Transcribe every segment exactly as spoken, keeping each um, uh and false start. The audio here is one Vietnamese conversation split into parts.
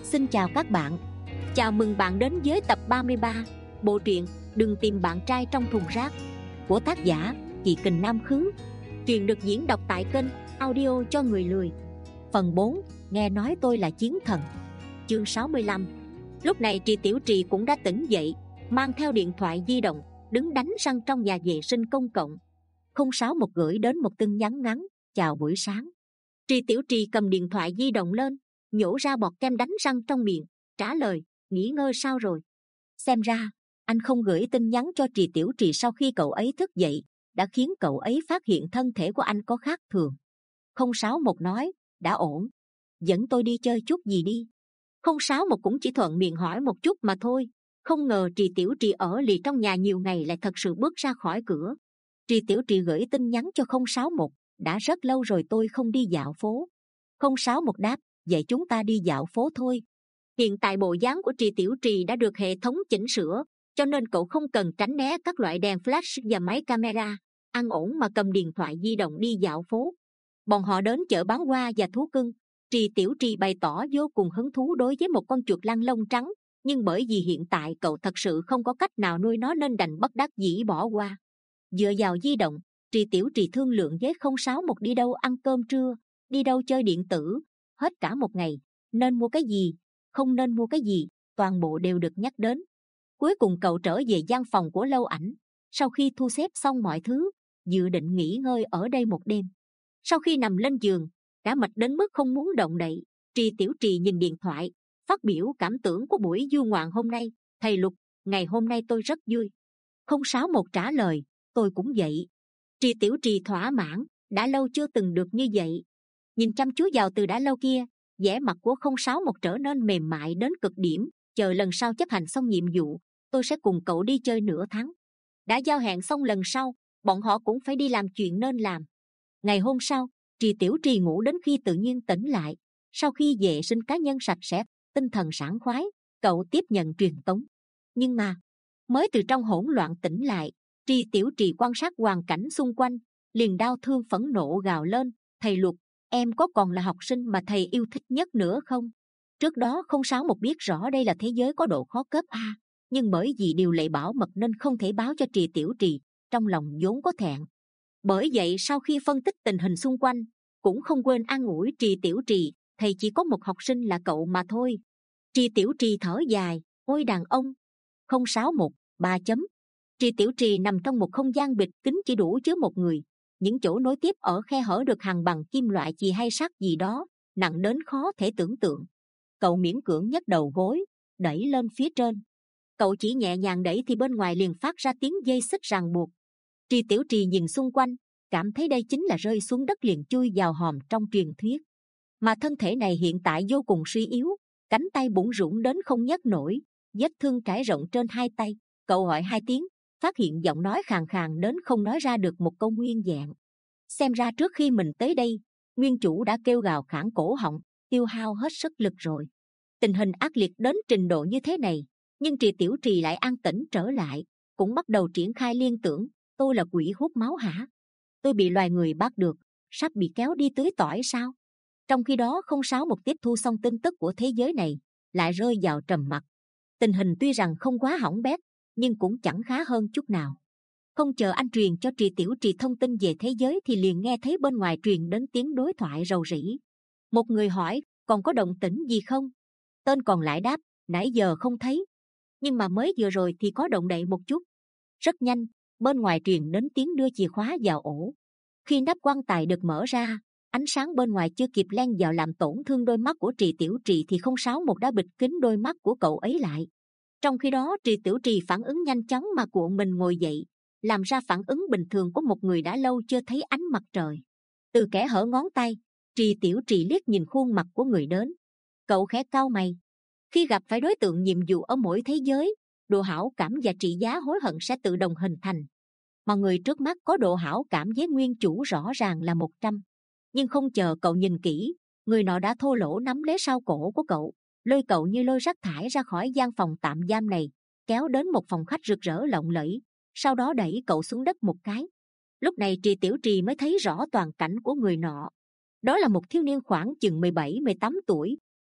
Xin chào các bạn. Chào mừng bạn đến với tập ba mươi ba bộ truyện Đừng tìm bạn trai trong thùng rác của tác giả Chị Kình Nam Khứ. Truyện được diễn đọc tại kênh Audio cho người lười. Phần bốn, nghe nói tôi là chiến thần. Chương sáu mươi lăm. Lúc này Trì Tiểu Trì cũng đã tỉnh dậy, mang theo điện thoại di động, đứng đánh răng trong nhà vệ sinh công cộng. Không sáu một gửi đến một tin nhắn ngắn: chào buổi sáng. Trì Tiểu Trì cầm điện thoại di động lên, nhổ ra bọt kem đánh răng trong miệng, trả lời: nghỉ ngơi sao rồi? Xem ra anh không gửi tin nhắn cho Trì Tiểu Trì sau khi cậu ấy thức dậy đã khiến cậu ấy phát hiện thân thể của anh có khác thường. Không sáu một nói: đã ổn, dẫn tôi đi chơi chút gì đi. Không sáu một cũng chỉ thuận miệng hỏi một chút mà thôi. Không ngờ Trì Tiểu Trì ở lì trong nhà nhiều ngày lại thật sự bước ra khỏi cửa. Trì Tiểu Trì gửi tin nhắn cho không sáu một: đã rất lâu rồi tôi không đi dạo phố. Không sáu một đáp: vậy chúng ta đi dạo phố thôi. Hiện tại bộ dáng của Trì Tiểu Trì đã được hệ thống chỉnh sửa, cho nên cậu không cần tránh né các loại đèn flash và máy camera, ăn ổn mà cầm điện thoại di động đi dạo phố. Bọn họ đến chợ bán hoa và thú cưng. Trì Tiểu Trì bày tỏ vô cùng hứng thú đối với một con chuột lăn lông trắng, nhưng bởi vì hiện tại cậu thật sự không có cách nào nuôi nó nên đành bất đắc dĩ bỏ qua. Dựa vào di động, Trì Tiểu Trì thương lượng với không sáu một đi đâu ăn cơm trưa, đi đâu chơi điện tử. Hết cả một ngày, nên mua cái gì, không nên mua cái gì, toàn bộ đều được nhắc đến. Cuối cùng cậu trở về gian phòng của Lâu Ảnh. Sau khi thu xếp xong mọi thứ, dự định nghỉ ngơi ở đây một đêm. Sau khi nằm lên giường, đã mệt đến mức không muốn động đậy, Trì Tiểu Trì nhìn điện thoại, phát biểu cảm tưởng của buổi du ngoạn hôm nay: thầy Lục, ngày hôm nay tôi rất vui. Không sáu một trả lời: tôi cũng vậy. Trì Tiểu Trì thỏa mãn, đã lâu chưa từng được như vậy. Nhìn chăm chú vào từ đã lâu kia, vẻ mặt của không sáu một trở nên mềm mại đến cực điểm. Chờ lần sau chấp hành xong nhiệm vụ, tôi sẽ cùng cậu đi chơi nửa tháng. Đã giao hẹn xong lần sau, bọn họ cũng phải đi làm chuyện nên làm. Ngày hôm sau, Trì Tiểu Trì ngủ đến khi tự nhiên tỉnh lại. Sau khi vệ sinh cá nhân sạch sẽ, tinh thần sảng khoái, cậu tiếp nhận truyền tống. Nhưng mà mới từ trong hỗn loạn tỉnh lại, Trì Tiểu Trì quan sát hoàn cảnh xung quanh, liền đau thương phẫn nộ gào lên: thầy Lục, em có còn là học sinh mà thầy yêu thích nhất nữa không? Trước đó không sáu một biết rõ đây là thế giới có độ khó cấp A, nhưng bởi vì điều lệ bảo mật nên không thể báo cho Trì Tiểu Trì, trong lòng vốn có thẹn. Bởi vậy sau khi phân tích tình hình xung quanh, cũng không quên an ủi Trì Tiểu Trì: thầy chỉ có một học sinh là cậu mà thôi. Trì Tiểu Trì thở dài: ôi đàn ông. Không sáu một, ba chấm. Trì Tiểu Trì nằm trong một không gian bịt kín chỉ đủ chứa một người. Những chỗ nối tiếp ở khe hở được hàn bằng kim loại chì hay sắt gì đó, nặng đến khó thể tưởng tượng. Cậu miễn cưỡng nhấc đầu gối, đẩy lên phía trên. Cậu chỉ nhẹ nhàng đẩy thì bên ngoài liền phát ra tiếng dây xích ràng buộc. Trì Tiểu Trì nhìn xung quanh, cảm thấy đây chính là rơi xuống đất liền chui vào hòm trong truyền thuyết. Mà thân thể này hiện tại vô cùng suy yếu, cánh tay bủn rủn đến không nhấc nổi, vết thương trải rộng trên hai tay. Cậu gọi hai tiếng, phát hiện giọng nói khàn khàn đến không nói ra được một câu nguyên vẹn. Xem ra trước khi mình tới đây, nguyên chủ đã kêu gào khản cổ họng, tiêu hao hết sức lực rồi. Tình hình ác liệt đến trình độ như thế này, nhưng Trì Tiểu Trì lại an tĩnh trở lại, cũng bắt đầu triển khai liên tưởng: tôi là quỷ hút máu hả? Tôi bị loài người bắt được, sắp bị kéo đi tưới tỏi sao? Trong khi đó không sáu một tiếp thu xong tin tức của thế giới này, lại rơi vào trầm mặc. Tình hình tuy rằng không quá hỏng bét, nhưng cũng chẳng khá hơn chút nào. Không chờ anh truyền cho Trì Tiểu Trì thông tin về thế giới thì liền nghe thấy bên ngoài truyền đến tiếng đối thoại rầu rĩ. Một người hỏi: còn có động tĩnh gì không? Tên còn lại đáp: nãy giờ không thấy, nhưng mà mới vừa rồi thì có động đậy một chút. Rất nhanh, bên ngoài truyền đến tiếng đưa chìa khóa vào ổ. Khi nắp quan tài được mở ra, ánh sáng bên ngoài chưa kịp len vào làm tổn thương đôi mắt của Trì Tiểu Trì thì không sáu một đã bịt kín đôi mắt của cậu ấy lại. Trong khi đó Trì Tiểu Trì phản ứng nhanh chóng mà cuộn mình ngồi dậy, làm ra phản ứng bình thường của một người đã lâu chưa thấy ánh mặt trời. Từ kẽ hở ngón tay, Trì Tiểu Trì liếc nhìn khuôn mặt của người đến. Cậu khẽ cau mày. Khi gặp phải đối tượng nhiệm vụ ở mỗi thế giới, độ hảo cảm và trị giá hối hận sẽ tự động hình thành. Mà người trước mắt có độ hảo cảm với nguyên chủ rõ ràng là một trăm. Nhưng không chờ cậu nhìn kỹ, người nọ đã thô lỗ nắm lấy sau cổ của cậu, lôi cậu như lôi rác thải ra khỏi gian phòng tạm giam này, kéo đến một phòng khách rực rỡ lộng lẫy, sau đó đẩy cậu xuống đất một cái. Lúc này Trì Tiểu Trì mới thấy rõ toàn cảnh của người nọ. Đó là một thiếu niên khoảng chừng mười bảy mười tám tuổi,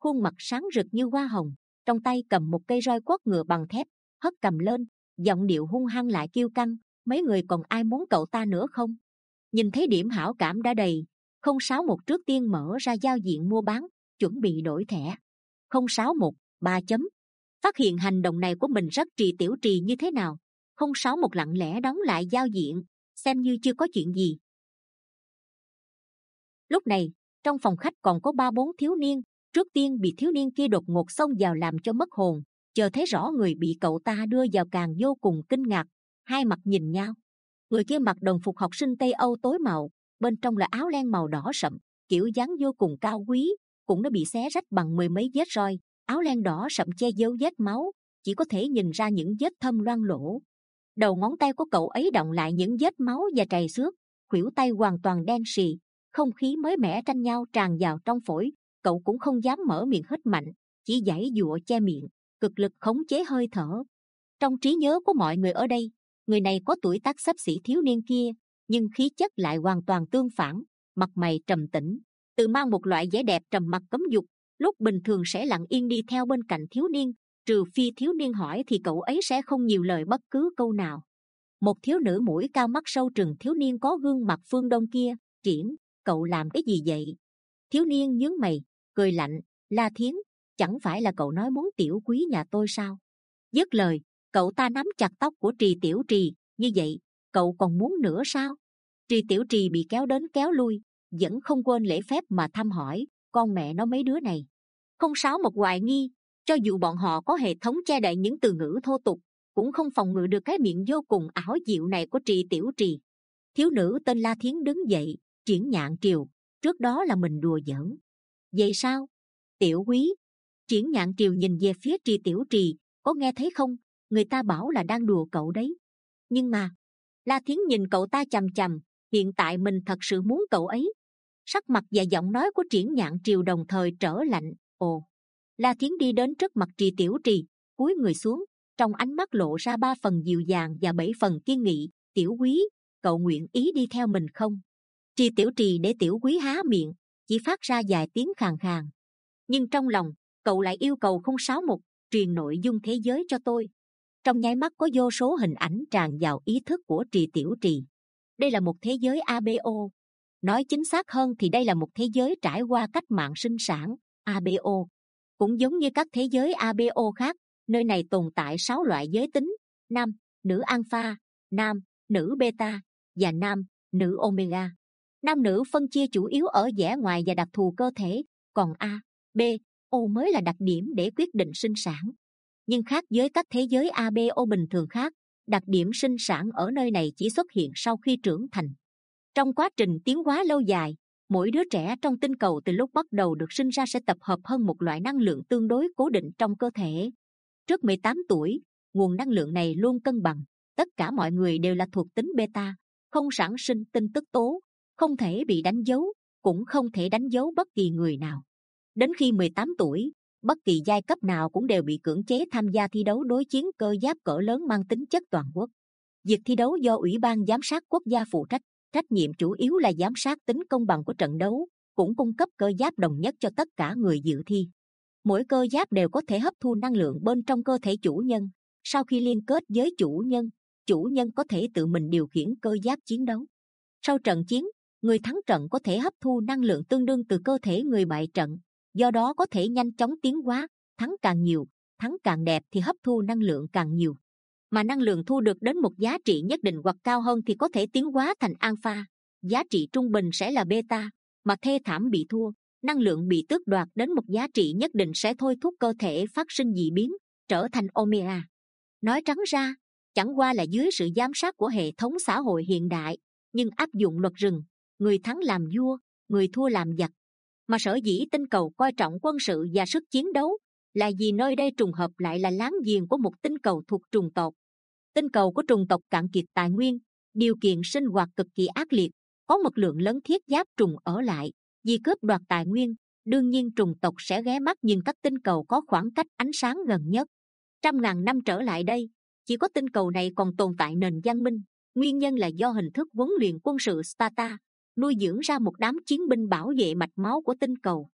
khuôn mặt sáng rực như hoa hồng, trong tay cầm một cây roi quất ngựa bằng thép, hất cầm lên, giọng điệu hung hăng lại kiêu căng. Mấy người còn ai muốn cậu ta nữa không? Nhìn thấy điểm hảo cảm đã đầy, không sáu một trước tiên mở ra giao diện mua bán, chuẩn bị đổi thẻ. Không sáu một ba chấm. Phát hiện hành động này của mình rất trì tiểu trì như thế nào, không sáu một lặng lẽ đóng lại giao diện, xem như chưa có chuyện gì. Lúc này, trong phòng khách còn có ba bốn thiếu niên. Trước tiên bị thiếu niên kia đột ngột xông vào làm cho mất hồn, chờ thấy rõ người bị cậu ta đưa vào càng vô cùng kinh ngạc, hai mặt nhìn nhau. Người kia mặc đồng phục học sinh Tây Âu tối màu, bên trong là áo len màu đỏ sậm, kiểu dáng vô cùng cao quý, cũng đã bị xé rách bằng mười mấy vết roi. Áo len đỏ sậm che giấu vết máu, chỉ có thể nhìn ra những vết thâm loang lổ. Đầu ngón tay của cậu ấy đọng lại những vết máu và trầy xước, khuỷu tay hoàn toàn đen sì, không khí mới mẻ tranh nhau tràn vào trong phổi. Cậu cũng không dám mở miệng hít mạnh, chỉ giãy giụa che miệng, cực lực khống chế hơi thở. Trong trí nhớ của mọi người ở đây, người này có tuổi tác xấp xỉ thiếu niên kia, nhưng khí chất lại hoàn toàn tương phản, mặt mày trầm tĩnh, tự mang một loại vẻ đẹp trầm mặc cấm dục. Lúc bình thường sẽ lặng yên đi theo bên cạnh thiếu niên, trừ phi thiếu niên hỏi thì cậu ấy sẽ không nhiều lời bất cứ câu nào. Một thiếu nữ mũi cao mắt sâu trừng thiếu niên có gương mặt phương Đông kia. Triển, cậu làm cái gì vậy? Thiếu niên nhướng mày, cười lạnh. La Thiến, chẳng phải là cậu nói muốn tiểu quý nhà tôi sao? Dứt lời, cậu ta nắm chặt tóc của Trì Tiểu Trì. Như vậy, cậu còn muốn nữa sao? Trì Tiểu Trì bị kéo đến kéo lui, vẫn không quên lễ phép mà thăm hỏi. Con mẹ nó mấy đứa này. Không sáu một hoài nghi, cho dù bọn họ có hệ thống che đậy những từ ngữ thô tục, cũng không phòng ngự được cái miệng vô cùng ảo diệu này của Trì Tiểu Trì. Thiếu nữ tên La Thiến đứng dậy. Triển Nhạn Triều, trước đó là mình đùa giỡn. Vậy sao? Tiểu quý. Triển Nhạn Triều nhìn về phía Trì Tiểu Trì, có nghe thấy không? Người ta bảo là đang đùa cậu đấy. Nhưng mà, La Thiến nhìn cậu ta chằm chằm, hiện tại mình thật sự muốn cậu ấy. Sắc mặt và giọng nói của Triển Nhạn Triều đồng thời trở lạnh. Ồ. La Thiến đi đến trước mặt Trì Tiểu Trì, cúi người xuống, trong ánh mắt lộ ra ba phần dịu dàng và bảy phần kiên nghị. Tiểu quý, cậu nguyện ý đi theo mình không? Trì Tiểu Trì để Tiểu quý há miệng, chỉ phát ra vài tiếng khàn khàn. Nhưng trong lòng, cậu lại yêu cầu không sáu một truyền nội dung thế giới cho tôi. Trong nháy mắt có vô số hình ảnh tràn vào ý thức của Trì Tiểu Trì. Đây là một thế giới a bê o. Nói chính xác hơn thì đây là một thế giới trải qua cách mạng sinh sản, a bê o. Cũng giống như các thế giới a bê o khác, nơi này tồn tại sáu loại giới tính: nam, nữ alpha, nam, nữ beta và nam, nữ omega. Nam nữ phân chia chủ yếu ở vẻ ngoài và đặc thù cơ thể, còn A, B, O mới là đặc điểm để quyết định sinh sản. Nhưng khác với các thế giới a bê o bình thường khác, đặc điểm sinh sản ở nơi này chỉ xuất hiện sau khi trưởng thành. Trong quá trình tiến hóa lâu dài, mỗi đứa trẻ trong tinh cầu từ lúc bắt đầu được sinh ra sẽ tập hợp hơn một loại năng lượng tương đối cố định trong cơ thể. Trước mười tám tuổi, nguồn năng lượng này luôn cân bằng. Tất cả mọi người đều là thuộc tính beta, không sản sinh tinh tức tố, không thể bị đánh dấu, cũng không thể đánh dấu bất kỳ người nào. Đến khi mười tám tuổi, bất kỳ giai cấp nào cũng đều bị cưỡng chế tham gia thi đấu đối chiến cơ giáp cỡ lớn mang tính chất toàn quốc. Việc thi đấu do Ủy ban Giám sát Quốc gia phụ trách, trách nhiệm chủ yếu là giám sát tính công bằng của trận đấu, cũng cung cấp cơ giáp đồng nhất cho tất cả người dự thi. Mỗi cơ giáp đều có thể hấp thu năng lượng bên trong cơ thể chủ nhân. Sau khi liên kết với chủ nhân, chủ nhân có thể tự mình điều khiển cơ giáp chiến đấu. Sau trận chiến, người thắng trận có thể hấp thu năng lượng tương đương từ cơ thể người bại trận, do đó có thể nhanh chóng tiến hóa. Thắng càng nhiều, thắng càng đẹp thì hấp thu năng lượng càng nhiều. Mà năng lượng thu được đến một giá trị nhất định hoặc cao hơn thì có thể tiến hóa thành alpha. Giá trị trung bình sẽ là beta, mà thê thảm bị thua, năng lượng bị tước đoạt đến một giá trị nhất định sẽ thôi thúc cơ thể phát sinh dị biến, trở thành omega. Nói trắng ra, chẳng qua là dưới sự giám sát của hệ thống xã hội hiện đại, nhưng áp dụng luật rừng, người thắng làm vua, người thua làm giặc. Mà sở dĩ tinh cầu coi trọng quân sự và sức chiến đấu là vì nơi đây trùng hợp lại là láng giềng của một tinh cầu thuộc trùng tộc. Tinh cầu của trùng tộc cạn kiệt tài nguyên, điều kiện sinh hoạt cực kỳ ác liệt, có một lượng lớn thiết giáp trùng ở lại. Vì cướp đoạt tài nguyên, đương nhiên trùng tộc sẽ ghé mắt nhìn các tinh cầu có khoảng cách ánh sáng gần nhất. Trăm ngàn năm trở lại đây, chỉ có tinh cầu này còn tồn tại nền văn minh. Nguyên nhân là do hình thức huấn luyện quân sự Sparta nuôi dưỡng ra một đám chiến binh bảo vệ mạch máu của tinh cầu.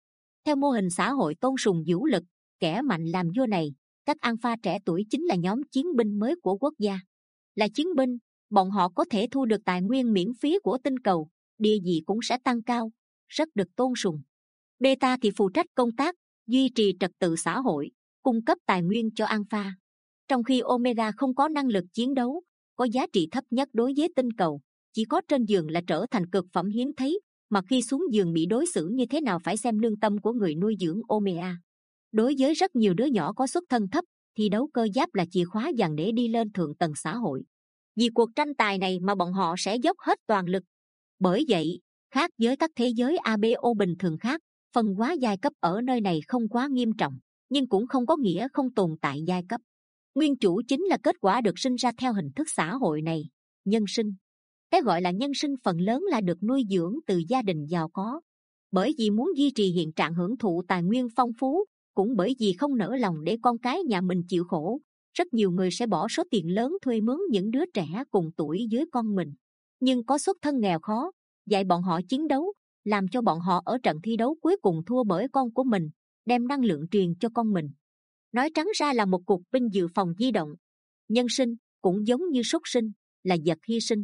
Theo mô hình xã hội tôn sùng vũ lực, kẻ mạnh làm vua này, các alpha trẻ tuổi chính là nhóm chiến binh mới của quốc gia. Là chiến binh, bọn họ có thể thu được tài nguyên miễn phí của tinh cầu, địa vị cũng sẽ tăng cao, rất được tôn sùng. Beta thì phụ trách công tác, duy trì trật tự xã hội, cung cấp tài nguyên cho alpha. Trong khi Omega không có năng lực chiến đấu, có giá trị thấp nhất đối với tinh cầu, chỉ có trên giường là trở thành cực phẩm hiếm thấy, mà khi xuống giường bị đối xử như thế nào phải xem lương tâm của người nuôi dưỡng Omega. Đối với rất nhiều đứa nhỏ có xuất thân thấp, thì đấu cơ giáp là chìa khóa vàng để đi lên thượng tầng xã hội. Vì cuộc tranh tài này mà bọn họ sẽ dốc hết toàn lực. Bởi vậy, khác với các thế giới a bê o bình thường khác, phân hóa giai cấp ở nơi này không quá nghiêm trọng, nhưng cũng không có nghĩa không tồn tại giai cấp. Nguyên chủ chính là kết quả được sinh ra theo hình thức xã hội này, nhân sinh. Cái gọi là nhân sinh phần lớn là được nuôi dưỡng từ gia đình giàu có. Bởi vì muốn duy trì hiện trạng hưởng thụ tài nguyên phong phú, cũng bởi vì không nỡ lòng để con cái nhà mình chịu khổ, rất nhiều người sẽ bỏ số tiền lớn thuê mướn những đứa trẻ cùng tuổi với con mình. Nhưng có xuất thân nghèo khó, dạy bọn họ chiến đấu, làm cho bọn họ ở trận thi đấu cuối cùng thua bởi con của mình, đem năng lượng truyền cho con mình. Nói trắng ra là một cuộc binh dự phòng di động. Nhân sinh cũng giống như súc sinh, là vật hy sinh.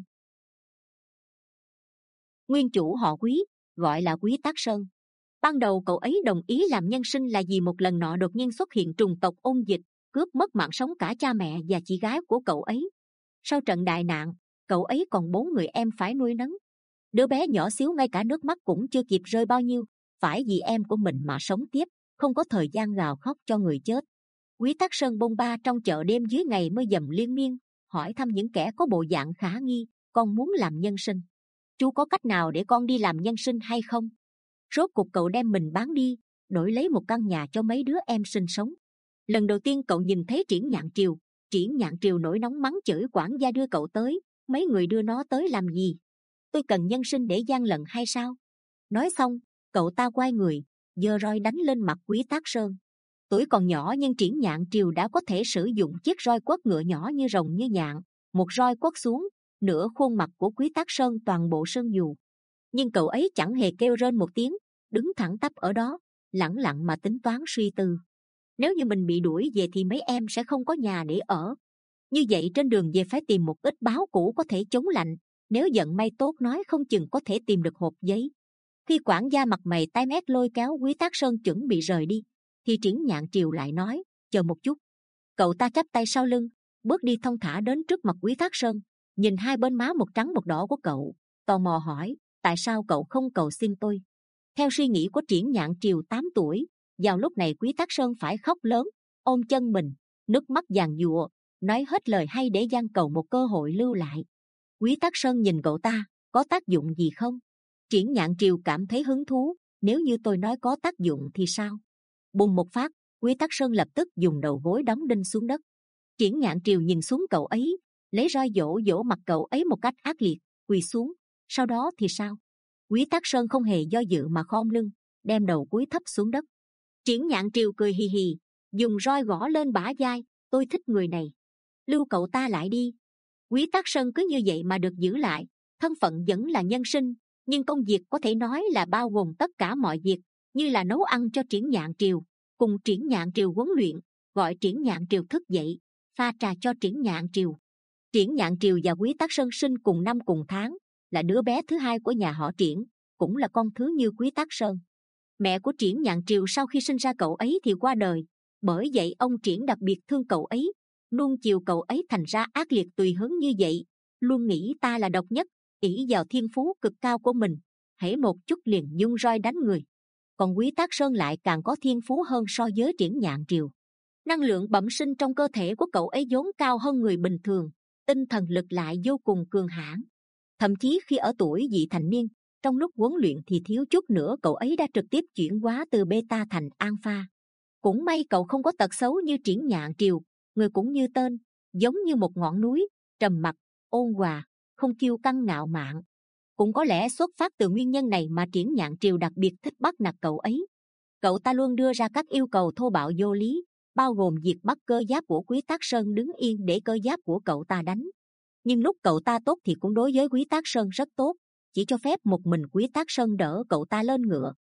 Nguyên chủ họ Quý, gọi là Quý Tác Sơn. Ban đầu cậu ấy đồng ý làm nhân sinh là vì một lần nọ đột nhiên xuất hiện trùng tộc ôn dịch, cướp mất mạng sống cả cha mẹ và chị gái của cậu ấy. Sau trận đại nạn, cậu ấy còn bốn người em phải nuôi nấng. Đứa bé nhỏ xíu ngay cả nước mắt cũng chưa kịp rơi bao nhiêu, phải vì em của mình mà sống tiếp, không có thời gian gào khóc cho người chết. Quý Tác Sơn bôn ba trong chợ đêm dưới ngày mưa dầm liên miên, hỏi thăm những kẻ có bộ dạng khả nghi, con muốn làm nhân sinh. Chú có cách nào để con đi làm nhân sinh hay không? Rốt cuộc cậu đem mình bán đi, đổi lấy một căn nhà cho mấy đứa em sinh sống. Lần đầu tiên cậu nhìn thấy Triển Nhạn Triều, Triển Nhạn Triều nổi nóng mắng chửi quản gia đưa cậu tới, mấy người đưa nó tới làm gì? Tôi cần nhân sinh để gian lận hay sao? Nói xong, cậu ta quay người, giơ roi đánh lên mặt Quý Tác Sơn. Tuổi còn nhỏ nhưng Triển Nhạn Triều đã có thể sử dụng chiếc roi quất ngựa nhỏ như rồng như nhạn, một roi quất xuống, nửa khuôn mặt của Quý Tác Sơn toàn bộ sưng dù. Nhưng cậu ấy chẳng hề kêu rên một tiếng, đứng thẳng tắp ở đó, lẳng lặng mà tính toán suy tư. Nếu như mình bị đuổi về thì mấy em sẽ không có nhà để ở. Như vậy trên đường về phải tìm một ít báo cũ có thể chống lạnh. Nếu vận may tốt nói không chừng có thể tìm được hộp giấy. Khi quản gia mặt mày tái mét lôi kéo Quý Tác Sơn chuẩn bị rời đi, thì Triển Nhạn Triều lại nói, chờ một chút. Cậu ta chắp tay sau lưng, bước đi thong thả đến trước mặt Quý Tác Sơn, nhìn hai bên má một trắng một đỏ của cậu, tò mò hỏi, tại sao cậu không cầu xin tôi? Theo suy nghĩ của Triển Nhạn Triều tám tuổi, vào lúc này Quý Tác Sơn phải khóc lớn, ôm chân mình, nước mắt giàn giụa, nói hết lời hay để gian cầu một cơ hội lưu lại. Quý Tác Sơn nhìn cậu ta, có tác dụng gì không? Triển Nhạn Triều cảm thấy hứng thú, nếu như tôi nói có tác dụng thì sao? Bùng một phát, Quý Tác Sơn lập tức dùng đầu gối đóng đinh xuống đất. Triển Nhạn Triều nhìn xuống cậu ấy, lấy roi dỗ dỗ mặt cậu ấy một cách ác liệt, quỳ xuống. Sau đó thì sao? Quý Tác Sơn không hề do dự mà khom lưng, đem đầu cúi thấp xuống đất. Triển Nhạn Triều cười hì hì, dùng roi gõ lên bả vai, tôi thích người này, lưu cậu ta lại đi. Quý Tác Sơn cứ như vậy mà được giữ lại, thân phận vẫn là nhân sinh, nhưng công việc có thể nói là bao gồm tất cả mọi việc, như là nấu ăn cho Triển Nhạn Triều, cùng Triển Nhạn Triều huấn luyện, gọi Triển Nhạn Triều thức dậy, pha trà cho Triển Nhạn Triều. Triển Nhạn Triều và Quý Tác Sơn sinh cùng năm cùng tháng, là đứa bé thứ hai của nhà họ Triển, cũng là con thứ như Quý Tác Sơn. Mẹ của Triển Nhạn Triều sau khi sinh ra cậu ấy thì qua đời, bởi vậy ông Triển đặc biệt thương cậu ấy, luôn chiều cậu ấy thành ra ác liệt tùy hứng như vậy, luôn nghĩ ta là độc nhất, ỷ vào thiên phú cực cao của mình, hễ một chút liền dung roi đánh người. Còn Quý Tác Sơn lại càng có thiên phú hơn so với Triển Nhạn Triều. Năng lượng bẩm sinh trong cơ thể của cậu ấy vốn cao hơn người bình thường, tinh thần lực lại vô cùng cường hãn. Thậm chí khi ở tuổi vị thành niên, trong lúc huấn luyện thì thiếu chút nữa cậu ấy đã trực tiếp chuyển hóa từ beta thành alpha. Cũng may cậu không có tật xấu như Triển Nhạn Triều, người cũng như tên, giống như một ngọn núi, trầm mặc, ôn hòa, không kiêu căng ngạo mạn. Cũng có lẽ xuất phát từ nguyên nhân này mà Triển Nhạn Triều đặc biệt thích bắt nạt cậu ấy. Cậu ta luôn đưa ra các yêu cầu thô bạo vô lý, bao gồm việc bắt cơ giáp của Quý Tác Sơn đứng yên để cơ giáp của cậu ta đánh. Nhưng lúc cậu ta tốt thì cũng đối với Quý Tác Sơn rất tốt, chỉ cho phép một mình Quý Tác Sơn đỡ cậu ta lên ngựa,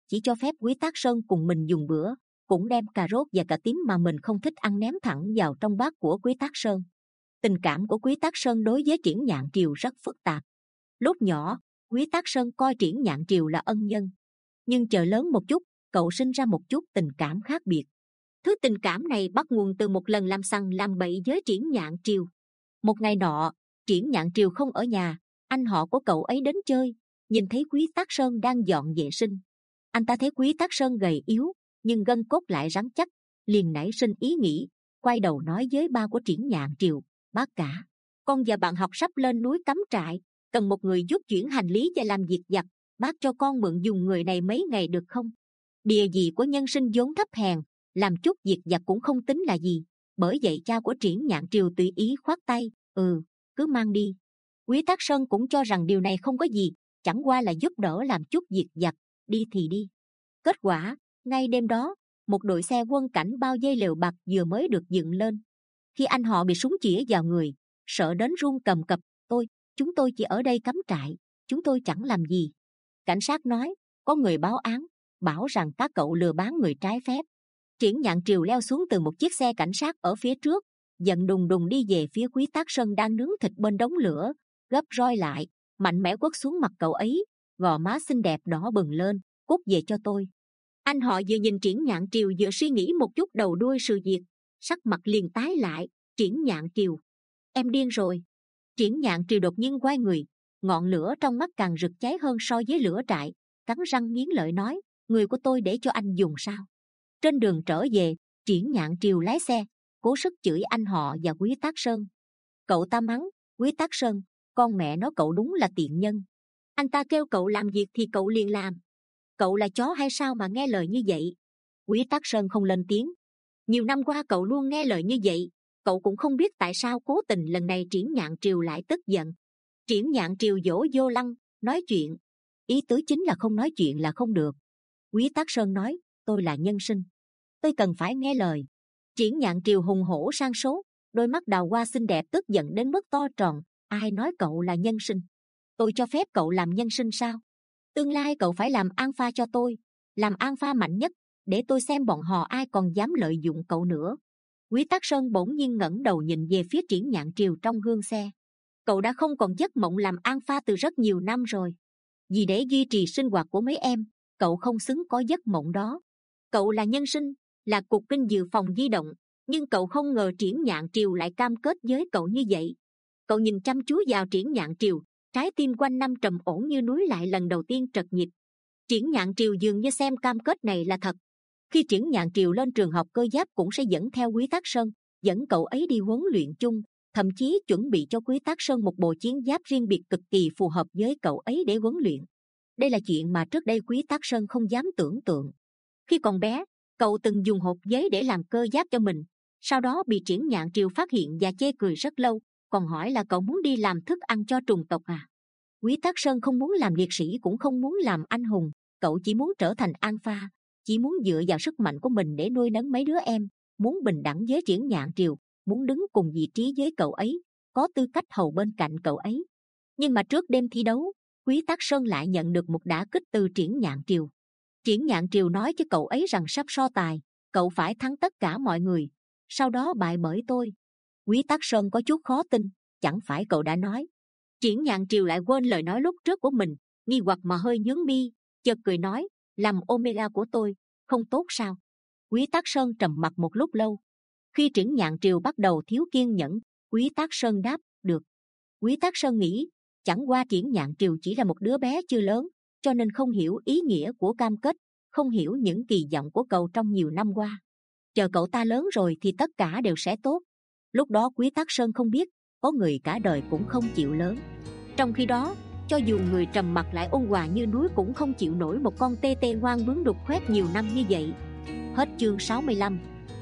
chỉ cho phép Quý Tác Sơn cùng mình dùng bữa, cũng đem cà rốt và cà tím mà mình không thích ăn ném thẳng vào trong bát của Quý Tác Sơn. Tình cảm của Quý Tác Sơn đối với Triển Nhạn Triều rất phức tạp. Lúc nhỏ, Quý Tác Sơn coi Triển Nhạn Triều là ân nhân, nhưng chờ lớn một chút, cậu sinh ra một chút tình cảm khác biệt. Thứ tình cảm này bắt nguồn từ một lần làm sằng làm bậy với Triển Nhạn Triều. Một ngày nọ, Triển Nhạn Triều không ở nhà, anh họ của cậu ấy đến chơi, nhìn thấy Quý Tác Sơn đang dọn vệ sinh. Anh ta thấy Quý Tác Sơn gầy yếu, nhưng gân cốt lại rắn chắc, liền nảy sinh ý nghĩ, quay đầu nói với ba của Triển Nhạn Triều: "Bác cả, con và bạn học sắp lên núi cắm trại, cần một người giúp chuyển hành lý và làm việc vặt, bác cho con mượn dùng người này mấy ngày được không?" Địa vị của nhân sinh vốn thấp hèn, làm chút việc vặt cũng không tính là gì, bởi vậy cha của Triển Nhạn Triều tùy ý khoát tay: "Ừ, cứ mang đi." Quý Tác Sơn cũng cho rằng điều này không có gì, chẳng qua là giúp đỡ làm chút việc vặt, đi thì đi. Kết quả, ngay đêm đó, một đội xe quân cảnh bao dây lều bạt vừa mới được dựng lên. Khi anh họ bị súng chĩa vào người, sợ đến run cầm cập: "Tôi, chúng tôi chỉ ở đây cắm trại, chúng tôi chẳng làm gì." Cảnh sát nói, có người báo án, bảo rằng các cậu lừa bán người trái phép. Triển Nhạn Triều leo xuống từ một chiếc xe cảnh sát ở phía trước, giận đùng đùng đi về phía Quý Tác Sơn đang nướng thịt bên đống lửa, gấp roi lại, mạnh mẽ quất xuống mặt cậu ấy, gò má xinh đẹp đỏ bừng lên: "Cút về cho tôi." Anh họ vừa nhìn Triển Nhạn Triều vừa suy nghĩ một chút đầu đuôi sự việc, sắc mặt liền tái lại: "Triển Nhạn Triều, em điên rồi." Triển Nhạn Triều đột nhiên quay người, ngọn lửa trong mắt càng rực cháy hơn so với lửa trại, cắn răng nghiến lợi nói: "Người của tôi để cho anh dùng sao?" Trên đường trở về, Triển Nhạn Triều lái xe, cố sức chửi anh họ và Quý Tác Sơn. Cậu ta mắng: "Quý Tác Sơn, con mẹ nó cậu đúng là tiện nhân. Anh ta kêu cậu làm việc thì cậu liền làm. Cậu là chó hay sao mà nghe lời như vậy?" Quý Tác Sơn không lên tiếng. Nhiều năm qua cậu luôn nghe lời như vậy, cậu cũng không biết tại sao cố tình lần này Triển Nhạn Triều lại tức giận. Triển Nhạn Triều dỗ vô lăng: "Nói chuyện." Ý tứ chính là không nói chuyện là không được. Quý Tác Sơn nói: "Tôi là nhân sinh, tôi cần phải nghe lời." Triển Nhạn Triều hùng hổ sang số, đôi mắt đào hoa xinh đẹp tức giận đến mức to tròn: "Ai nói cậu là nhân sinh? Tôi cho phép cậu làm nhân sinh sao? Tương lai cậu phải làm alpha cho tôi, làm alpha mạnh nhất, để tôi xem bọn họ ai còn dám lợi dụng cậu nữa." Quý Tác Sơn bỗng nhiên ngẩng đầu nhìn về phía Triển Nhạn Triều trong gương xe. "Cậu đã không còn giấc mộng làm alpha từ rất nhiều năm rồi. Vì để duy trì sinh hoạt của mấy em, cậu không xứng có giấc mộng đó. Cậu là nhân sinh, là cục kinh dự phòng di động, nhưng cậu không ngờ Triển Nhạn Triều lại cam kết với cậu như vậy." Cậu nhìn chăm chú vào Triển Nhạn Triều, trái tim quanh năm trầm ổn như núi lại lần đầu tiên trật nhịp. Triển Nhạn Triều dường như xem cam kết này là thật. Khi Triển Nhạn Triều lên trường học cơ giáp cũng sẽ dẫn theo Quý Tác Sơn, dẫn cậu ấy đi huấn luyện chung, thậm chí chuẩn bị cho Quý Tác Sơn một bộ chiến giáp riêng biệt cực kỳ phù hợp với cậu ấy để huấn luyện. Đây là chuyện mà trước đây Quý Tác Sơn không dám tưởng tượng. Khi còn bé, cậu từng dùng hộp giấy để làm cơ giáp cho mình, sau đó bị Triển Nhạn Triều phát hiện và chê cười rất lâu, còn hỏi là cậu muốn đi làm thức ăn cho trùng tộc à. Quý Tác Sơn không muốn làm liệt sĩ cũng không muốn làm anh hùng, cậu chỉ muốn trở thành alpha, chỉ muốn dựa vào sức mạnh của mình để nuôi nấng mấy đứa em, muốn bình đẳng với Triển Nhạn Triều, muốn đứng cùng vị trí với cậu ấy, có tư cách hầu bên cạnh cậu ấy. Nhưng mà trước đêm thi đấu, Quý Tác Sơn lại nhận được một đả kích từ Triển Nhạn Triều. Triển Nhạn Triều nói cho cậu ấy rằng sắp so tài, cậu phải thắng tất cả mọi người, sau đó bại bởi tôi. Quý Tác Sơn có chút khó tin, chẳng phải cậu đã nói. Triển Nhạn Triều lại quên lời nói lúc trước của mình, nghi hoặc mà hơi nhướng mi, chợt cười nói: "Làm Omega của tôi, không tốt sao?" Quý Tác Sơn trầm mặc một lúc lâu. Khi Triển Nhạn Triều bắt đầu thiếu kiên nhẫn, Quý Tác Sơn đáp: "Được." Quý Tác Sơn nghĩ, chẳng qua Triển Nhạn Triều chỉ là một đứa bé chưa lớn, cho nên không hiểu ý nghĩa của cam kết, không hiểu những kỳ vọng của cậu trong nhiều năm qua. Chờ cậu ta lớn rồi thì tất cả đều sẽ tốt. Lúc đó Quý Tác Sơn không biết, có người cả đời cũng không chịu lớn. Trong khi đó, cho dù người trầm mặc lại ôn hòa như núi cũng không chịu nổi một con tê tê ngoan bướng đục khoét nhiều năm như vậy. Hết chương sáu mươi lăm.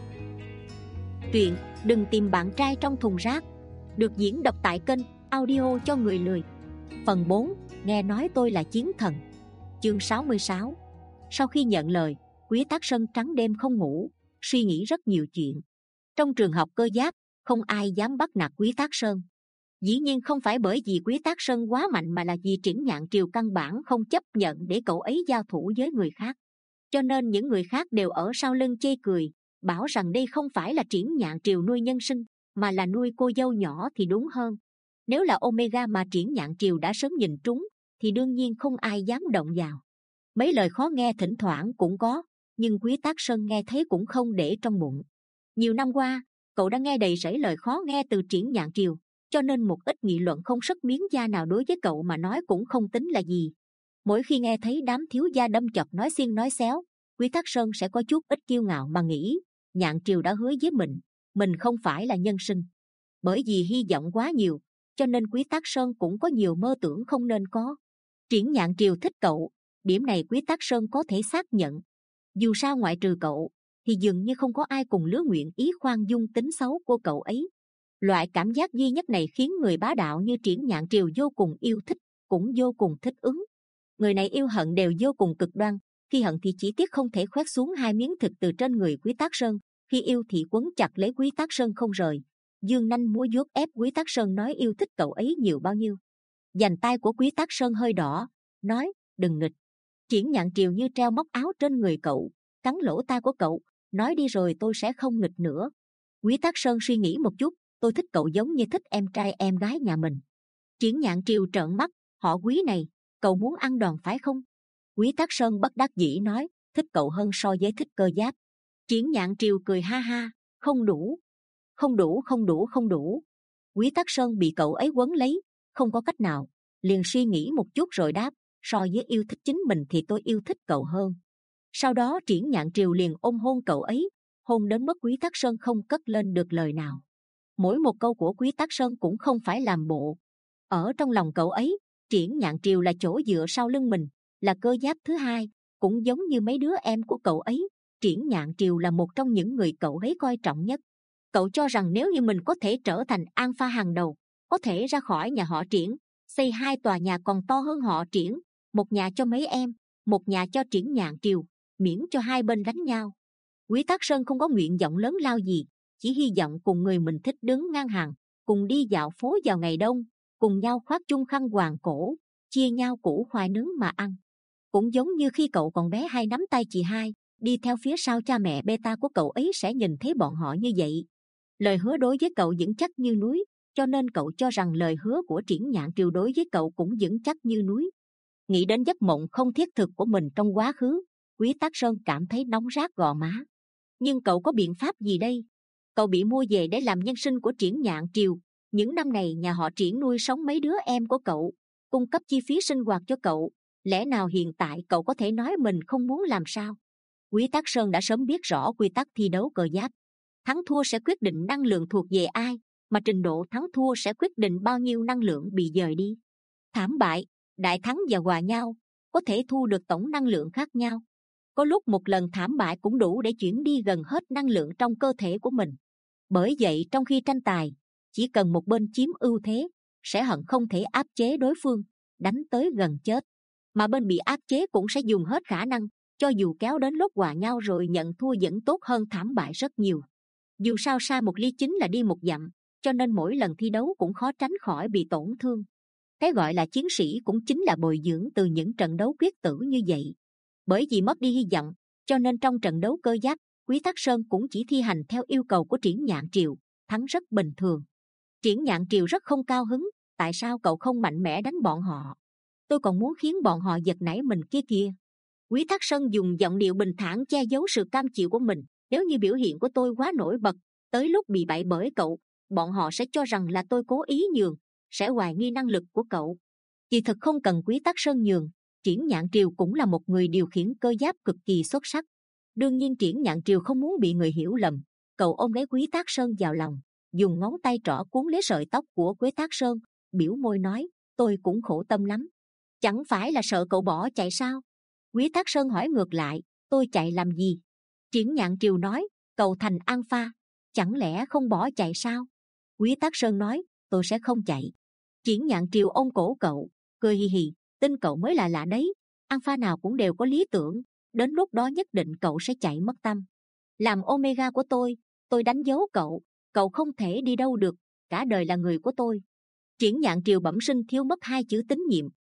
Truyện Đừng tìm bạn trai trong thùng rác được diễn đọc tại kênh Audio cho người lười. Phần bốn. Nghe nói tôi là chiến thần. Chương sáu mươi sáu. Sau khi nhận lời, Quý Tác Sơn trắng đêm không ngủ, suy nghĩ rất nhiều chuyện. Trong trường học cơ giáp, không ai dám bắt nạt Quý Tác Sơn. Dĩ nhiên không phải bởi vì Quý Tác Sơn quá mạnh, mà là vì Triển Nhạn Triều căn bản không chấp nhận để cậu ấy giao thủ với người khác. cho nên những người khác đều ở sau lưng chê cười, bảo rằng đây không phải là Triển Nhạn Triều nuôi nhân sinh, mà là nuôi cô dâu nhỏ thì đúng hơn. Nếu là Omega mà Triển Nhạn Triều đã sớm nhìn trúng, thì đương nhiên không ai dám động vào. Mấy lời khó nghe thỉnh thoảng cũng có, nhưng Quý Tác Sơn nghe thấy cũng không để trong bụng. Nhiều năm qua, cậu đã nghe đầy rẫy lời khó nghe từ Triển Nhạn Triều, cho nên một ít nghị luận không sất miếng da nào đối với cậu mà nói cũng không tính là gì. Mỗi khi nghe thấy đám thiếu gia đâm chọc nói xiên nói xéo, Quý Tác Sơn sẽ có chút ít kiêu ngạo mà nghĩ, Nhạn Triều đã hứa với mình, mình không phải là nhân sinh. Bởi vì hy vọng quá nhiều, cho nên Quý Tác Sơn cũng có nhiều mơ tưởng không nên có. Triển Nhạn Triều thích cậu, điểm này Quý Tác Sơn có thể xác nhận. Dù sao ngoại trừ cậu, thì dường như không có ai cùng lứa nguyện ý khoan dung tính xấu của cậu ấy. Loại cảm giác duy nhất này khiến người bá đạo như Triển Nhạn Triều vô cùng yêu thích, cũng vô cùng thích ứng. Người này yêu hận đều vô cùng cực đoan, khi hận thì chỉ tiếc không thể khoét xuống hai miếng thịt từ trên người Quý Tác Sơn, khi yêu thì quấn chặt lấy Quý Tác Sơn không rời, dương nanh múa vuốt ép Quý Tác Sơn nói yêu thích cậu ấy nhiều bao nhiêu. Vành tay của Quý Tác Sơn hơi đỏ, nói đừng nghịch. Triển Nhạn Triều như treo móc áo trên người cậu, cắn lỗ tai của cậu, nói đi rồi tôi sẽ không nghịch nữa. Quý Tác Sơn suy nghĩ một chút, tôi thích cậu giống như thích em trai em gái nhà mình. Triển Nhạn Triều trợn mắt, họ Quý này, cậu muốn ăn đòn phải không? Quý Tác Sơn bất đắc dĩ nói, thích cậu hơn so với thích Cơ Giáp. Triển Nhạn Triều cười ha ha, không đủ, không đủ, không đủ, không đủ. Quý Tác Sơn bị cậu ấy quấn lấy, không có cách nào, liền suy nghĩ một chút rồi đáp, so với yêu thích chính mình thì tôi yêu thích cậu hơn. Sau đó Triển Nhạn Triều liền ôm hôn cậu ấy, hôn đến mức Quý Tác Sơn không cất lên được lời nào. Mỗi một câu của Quý Tác Sơn cũng không phải làm bộ. Ở trong lòng cậu ấy, Triển Nhạn Triều là chỗ dựa sau lưng mình, là cơ giáp thứ hai, cũng giống như mấy đứa em của cậu ấy. Triển Nhạn Triều là một trong những người cậu ấy coi trọng nhất. Cậu cho rằng nếu như mình có thể trở thành alpha hàng đầu, có thể ra khỏi nhà họ Triển, xây hai tòa nhà còn to hơn họ Triển, một nhà cho mấy em, một nhà cho Triển Nhạn Triều, miễn cho hai bên đánh nhau. Quý Tác Sơn không có nguyện vọng lớn lao gì, chỉ hy vọng cùng người mình thích đứng ngang hàng, cùng đi dạo phố vào ngày đông, cùng nhau khoác chung khăn quàng cổ, chia nhau củ khoai nướng mà ăn. Cũng giống như khi cậu còn bé hay nắm tay chị hai, đi theo phía sau cha mẹ beta của cậu ấy sẽ nhìn thấy bọn họ như vậy. Lời hứa đối với cậu vững chắc như núi, cho nên cậu cho rằng lời hứa của Triển Nhạn Triều đối với cậu cũng vững chắc như núi. Nghĩ đến giấc mộng không thiết thực của mình trong quá khứ, Quý Tác Sơn cảm thấy nóng rát gò má. Nhưng cậu có biện pháp gì đây? Cậu bị mua về để làm nhân sinh của Triển Nhạn Triều. Những năm này nhà họ Triển nuôi sống mấy đứa em của cậu, cung cấp chi phí sinh hoạt cho cậu. Lẽ nào hiện tại cậu có thể nói mình không muốn làm sao? Quý Tác Sơn đã sớm biết rõ quy tắc thi đấu cờ giáp. Thắng thua sẽ quyết định năng lượng thuộc về ai, mà trình độ thắng thua sẽ quyết định bao nhiêu năng lượng bị dời đi. Thảm bại, đại thắng và hòa nhau, có thể thu được tổng năng lượng khác nhau. Có lúc một lần thảm bại cũng đủ để chuyển đi gần hết năng lượng trong cơ thể của mình. Bởi vậy trong khi tranh tài, chỉ cần một bên chiếm ưu thế, sẽ hận không thể áp chế đối phương, đánh tới gần chết. Mà bên bị áp chế cũng sẽ dùng hết khả năng, cho dù kéo đến lúc hòa nhau rồi nhận thua vẫn tốt hơn thảm bại rất nhiều. Dù sao xa một ly chính là đi một dặm, cho nên mỗi lần thi đấu cũng khó tránh khỏi bị tổn thương. Cái gọi là chiến sĩ cũng chính là bồi dưỡng từ những trận đấu quyết tử như vậy. Bởi vì mất đi hy vọng, cho nên trong trận đấu cơ giáp, Quý Tác Sơn cũng chỉ thi hành theo yêu cầu của Triển Nhạn Triều, thắng rất bình thường. Triển Nhạn Triều rất không cao hứng, tại sao cậu không mạnh mẽ đánh bọn họ? Tôi còn muốn khiến bọn họ giật nảy mình kia kìa. Quý Tác Sơn dùng giọng điệu bình thản che giấu sự cam chịu của mình. Nếu như biểu hiện của tôi quá nổi bật, tới lúc bị bại bởi cậu, bọn họ sẽ cho rằng là tôi cố ý nhường, sẽ hoài nghi năng lực của cậu. Kỳ thực không cần Quý Tác Sơn nhường, Triển Nhạn Triều cũng là một người điều khiển cơ giáp cực kỳ xuất sắc. Đương nhiên Triển Nhạn Triều không muốn bị người hiểu lầm, cậu ôm lấy Quý Tác Sơn vào lòng, dùng ngón tay trỏ cuốn lấy sợi tóc của Quý Tác Sơn, biểu môi nói, tôi cũng khổ tâm lắm. Chẳng phải là sợ cậu bỏ chạy sao? Quý Tác Sơn hỏi ngược lại, tôi chạy làm gì? Triển Nhạn Triều nói, cậu thành alpha, chẳng lẽ không bỏ chạy sao? Quý Tác Sơn nói, tôi sẽ không chạy. Triển Nhạn Triều ôm cổ cậu, cười hì hì, tin cậu mới là lạ đấy. Alpha nào cũng đều có lý tưởng, đến lúc đó nhất định cậu sẽ chạy mất tâm. Làm Omega của tôi, tôi đánh dấu cậu, cậu không thể đi đâu được, cả đời là người của tôi. Triển Nhạn Triều bẩm sinh thiếu mất hai chữ tín nhiệm,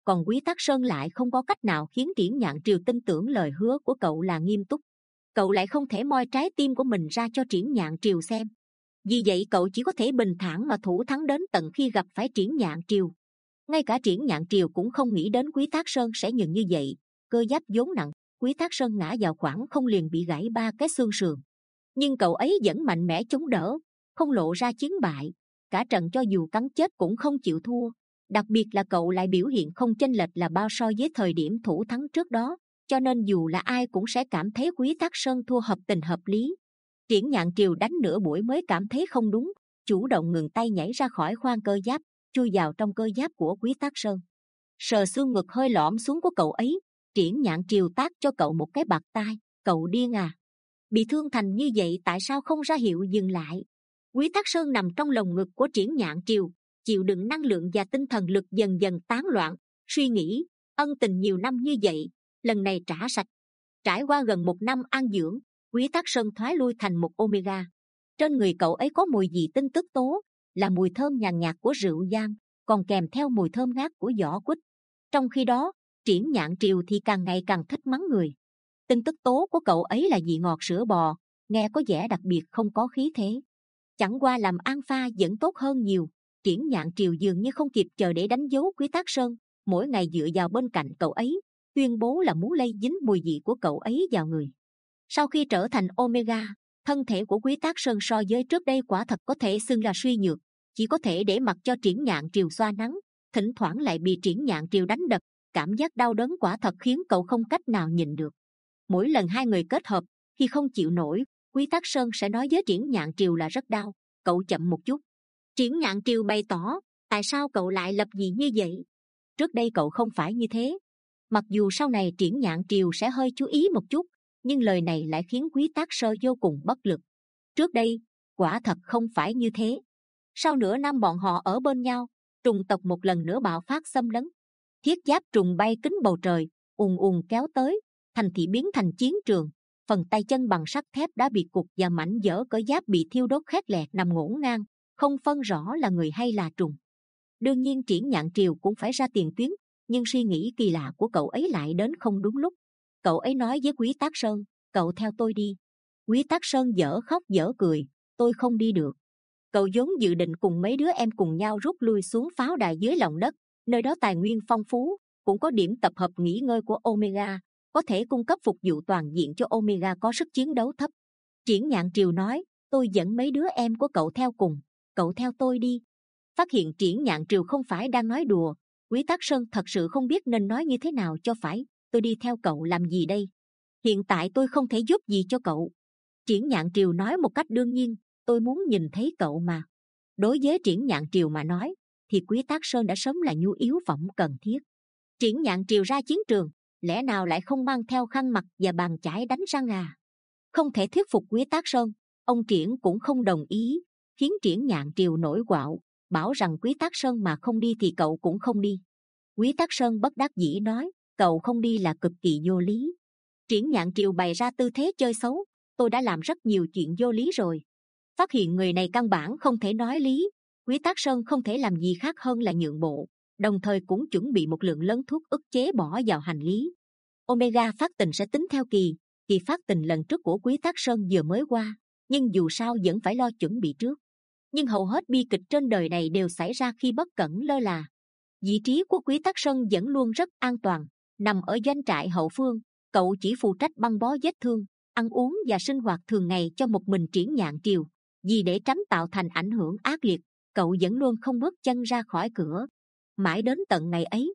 Còn Quý Tác Sơn lại không có cách nào khiến Triển Nhạn Triều tin tưởng lời hứa của cậu là nghiêm túc. Cậu lại không thể moi trái tim của mình ra cho Triển Nhạn Triều xem. Vì vậy cậu chỉ có thể bình thản mà thủ thắng đến tận khi gặp phải Triển Nhạn Triều. Ngay cả Triển Nhạn Triều cũng không nghĩ đến Quý Tác Sơn sẽ nhường như vậy. Cơ giáp vốn nặng, Quý Tác Sơn ngã vào khoảng không liền bị gãy ba cái xương sườn. Nhưng cậu ấy vẫn mạnh mẽ chống đỡ, không lộ ra chiến bại. Cả trận cho dù cắn chết cũng không chịu thua. Đặc biệt là cậu lại biểu hiện không chênh lệch là bao so với thời điểm thủ thắng trước đó, cho nên dù là ai cũng sẽ cảm thấy Quý Tác Sơn thua hợp tình hợp lý. Triển Nhạn Triều đánh nửa buổi mới cảm thấy không đúng, chủ động ngừng tay nhảy ra khỏi khoang cơ giáp, chui vào trong cơ giáp của Quý Tác Sơn. Sờ xương ngực hơi lõm xuống của cậu ấy, Triển Nhạn Triều tát cho cậu một cái bạt tai. Cậu điên à? Bị thương thành như vậy tại sao không ra hiệu dừng lại? Quý Tác Sơn nằm trong lồng ngực của Triển Nhạn Triều, chịu đựng năng lượng và tinh thần lực dần dần tán loạn, suy nghĩ, ân tình nhiều năm như vậy, lần này trả sạch. Trải qua gần một năm an dưỡng, Quý Tác Sơn thoái lui thành một Omega. Trên người cậu ấy có mùi dị tinh tức tố, là mùi thơm nhàn nhạt của rượu vang, còn kèm theo mùi thơm ngát của vỏ quýt. Trong khi đó, Triển Nhạn Triều thì càng ngày càng thích mắng người. Tinh tức tố của cậu ấy là vị ngọt sữa bò, nghe có vẻ đặc biệt không có khí thế. Chẳng qua làm ăn pha vẫn tốt hơn nhiều. Triển Nhạn Triều dường như không kịp chờ để đánh dấu Quý Tác Sơn, mỗi ngày dựa vào bên cạnh cậu ấy, tuyên bố là muốn lây dính mùi vị của cậu ấy vào người. Sau khi trở thành Omega, thân thể của Quý Tác Sơn so với trước đây quả thật có thể xưng là suy nhược, chỉ có thể để mặc cho Triển Nhạn Triều xoa nắng, thỉnh thoảng lại bị Triển Nhạn Triều đánh đập, cảm giác đau đớn quả thật khiến cậu không cách nào nhìn được. Mỗi lần hai người kết hợp, khi không chịu nổi, Quý Tác Sơn sẽ nói với Triển Nhạn Triều là rất đau, cậu chậm một chút. Triển Nhạn Triều bày tỏ, tại sao cậu lại lập dị như vậy? Trước đây cậu không phải như thế. Mặc dù sau này Triển Nhạn Triều sẽ hơi chú ý một chút, nhưng lời này lại khiến Quý Tác Sơ vô cùng bất lực. Trước đây, quả thật không phải như thế. Sau nửa năm bọn họ ở bên nhau, trùng tộc một lần nữa bạo phát xâm lấn. Thiết giáp trùng bay kín bầu trời, ùn ùn kéo tới, thành thị biến thành chiến trường. Phần tay chân bằng sắt thép đã bị cục và mảnh vỡ cỡ giáp bị thiêu đốt khét lẹt nằm ngổn ngang, không phân rõ là người hay là trùng. Đương nhiên Triển Nhạn Triều cũng phải ra tiền tuyến, nhưng suy nghĩ kỳ lạ của cậu ấy lại đến không đúng lúc. Cậu ấy nói với Quý Tác Sơn, cậu theo tôi đi. Quý Tác Sơn dở khóc dở cười, tôi không đi được. Cậu vốn dự định cùng mấy đứa em cùng nhau rút lui xuống pháo đài dưới lòng đất, nơi đó tài nguyên phong phú, cũng có điểm tập hợp nghỉ ngơi của Omega, có thể cung cấp phục vụ toàn diện cho Omega có sức chiến đấu thấp. Triển Nhạn Triều nói, tôi dẫn mấy đứa em của cậu theo cùng, cậu theo tôi đi. Phát hiện Triển Nhạn Triều không phải đang nói đùa, Quý Tác Sơn thật sự không biết nên nói như thế nào cho phải. Tôi đi theo cậu làm gì đây? Hiện tại tôi không thể giúp gì cho cậu. Triển Nhạn Triều nói một cách đương nhiên, tôi muốn nhìn thấy cậu mà. Đối với Triển Nhạn Triều mà nói, thì Quý Tác Sơn đã sớm là nhu yếu phẩm cần thiết. Triển Nhạn Triều ra chiến trường, lẽ nào lại không mang theo khăn mặt và bàn chải đánh răng à? Không thể thuyết phục Quý Tác Sơn, ông Triển cũng không đồng ý, khiến Triển Nhạn Triều nổi quạo, bảo rằng Quý Tác Sơn mà không đi thì cậu cũng không đi. Quý Tác Sơn bất đắc dĩ nói, cậu không đi là cực kỳ vô lý. Triển Nhạn Triều bày ra tư thế chơi xấu, tôi đã làm rất nhiều chuyện vô lý rồi. Phát hiện người này căn bản không thể nói lý, Quý Tác Sơn không thể làm gì khác hơn là nhượng bộ, đồng thời cũng chuẩn bị một lượng lớn thuốc ức chế bỏ vào hành lý. Omega phát tình sẽ tính theo kỳ, kỳ phát tình lần trước của Quý Tác Sơn vừa mới qua, nhưng dù sao vẫn phải lo chuẩn bị trước. Nhưng hầu hết bi kịch trên đời này đều xảy ra khi bất cẩn lơ là. Vị trí của Quý Tác Sơn vẫn luôn rất an toàn, nằm ở doanh trại hậu phương. Cậu chỉ phụ trách băng bó vết thương, ăn uống và sinh hoạt thường ngày cho một mình Triển Nhạn Triều. Vì để tránh tạo thành ảnh hưởng ác liệt, cậu vẫn luôn không bước chân ra khỏi cửa. Mãi đến tận ngày ấy,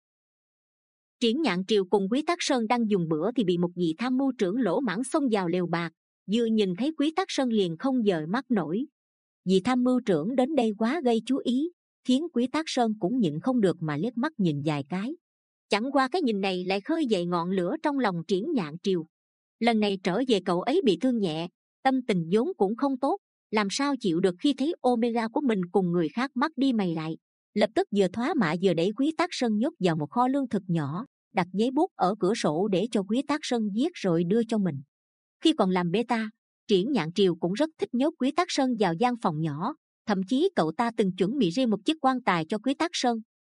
Triển Nhạn Triều cùng Quý Tác Sơn đang dùng bữa thì bị một vị tham mưu trưởng lỗ mãng xông vào lều bạc. Vừa nhìn thấy Quý Tác Sơn liền không dời mắt nổi. Vị tham mưu trưởng đến đây quá gây chú ý, khiến Quý Tác Sơn cũng nhịn không được mà liếc mắt nhìn vài cái. Chẳng qua cái nhìn này lại khơi dậy ngọn lửa trong lòng Triển Nhạn Triều. Lần này trở về cậu ấy bị thương nhẹ, tâm tình vốn cũng không tốt, làm sao chịu được khi thấy Omega của mình cùng người khác mắt đi mày lại. Lập tức vừa thoá mạ vừa đẩy Quý Tác Sơn nhốt vào một kho lương thực nhỏ, đặt giấy bút ở cửa sổ để cho Quý Tác Sơn viết rồi đưa cho mình. Khi còn làm beta, Triển Nhạn Triều cũng rất thích nhốt Quý Tác Sơn vào gian phòng nhỏ, thậm chí cậu ta từng chuẩn bị riêng một chiếc quan tài cho Quý Tác Sơn,